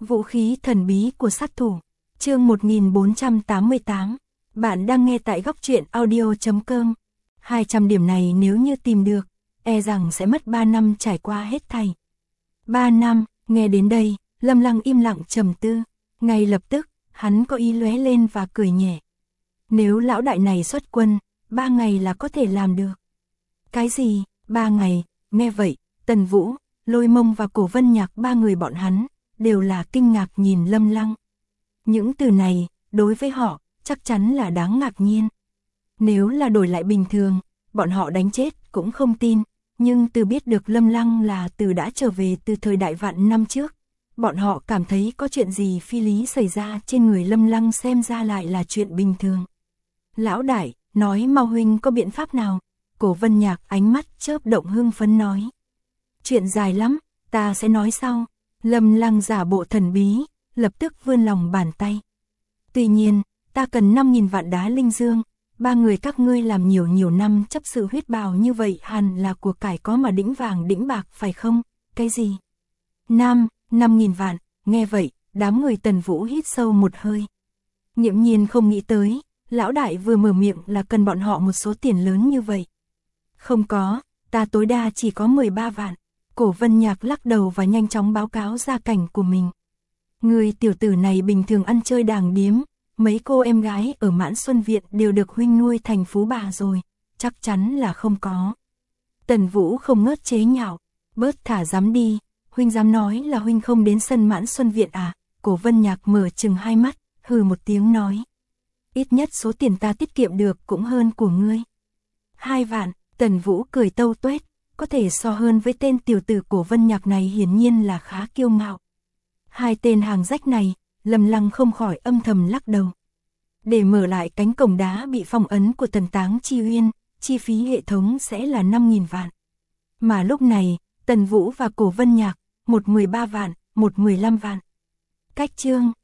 Vũ khí thần bí của sát thủ. Chương 1488. Bạn đang nghe tại góc truyện audio.com. 200 điểm này nếu như tìm được, e rằng sẽ mất 3 năm trải qua hết thảy. 3 năm, nghe đến đây, Lâm Lăng im lặng trầm tư, ngay lập tức, hắn có ý lóe lên và cười nhẹ. Nếu lão đại này xuất quân, 3 ngày là có thể làm được. Cái gì, 3 ngày, nghe vậy, Tần Vũ, Lôi Mông và Cổ Vân Nhạc ba người bọn hắn, đều là kinh ngạc nhìn Lâm Lăng. Những từ này, đối với họ, chắc chắn là đáng ngạc nhiên. Nếu là đổi lại bình thường, bọn họ đánh chết cũng không tin, nhưng từ biết được Lâm Lăng là từ đã trở về từ thời đại vạn năm trước, bọn họ cảm thấy có chuyện gì phi lý xảy ra trên người Lâm Lăng xem ra lại là chuyện bình thường. Lão đại, nói mau huynh có biện pháp nào? Cổ Vân Nhạc ánh mắt chớp động hưng phấn nói. Chuyện dài lắm, ta sẽ nói sau. Lâm Lăng giả bộ thần bí, lập tức vươn lòng bàn tay. Tuy nhiên, ta cần 5.000 vạn đá linh dương, ba người các ngươi làm nhiều năm chấp sự huyết bào như vậy hẳn là của cải có mà đĩnh vàng đĩnh bạc phải không? Cái gì? 5.000 vạn, nghe vậy, đám người Tần Vũ hít sâu một hơi. Nghiễm nhiên không nghĩ tới, lão đại vừa mở miệng là cần bọn họ một số tiền lớn như vậy. Không có, ta tối đa chỉ có 13 vạn. Cổ Vân Nhạc lắc đầu và nhanh chóng báo cáo gia cảnh của mình. Người tiểu tử này bình thường ăn chơi đàng điếm, mấy cô em gái ở Mãn Xuân Viện đều được huynh nuôi thành phú bà rồi, chắc chắn là không có. Tần Vũ không ngớt chế nhạo, bớt thả dám đi, huynh dám nói là huynh không đến sân Mãn Xuân Viện à? Cổ Vân Nhạc mở trừng hai mắt, hừ một tiếng nói. Ít nhất số tiền ta tiết kiệm được cũng hơn của ngươi. 2 vạn, Tần Vũ cười tâu tuét, có thể so hơn với tên tiểu tử Cổ Vân Nhạc này hiển nhiên là khá kiêu ngạo. Hai tên hàng rách này, Lâm Lăng không khỏi âm thầm lắc đầu. Để mở lại cánh cổng đá bị phong ấn của Tần Táng Chi Uyên, chi phí hệ thống sẽ là 5.000 vạn. Mà lúc này, Tần Vũ và Cổ Vân Nhạc, một 13 vạn, một 15 vạn. Cách chương.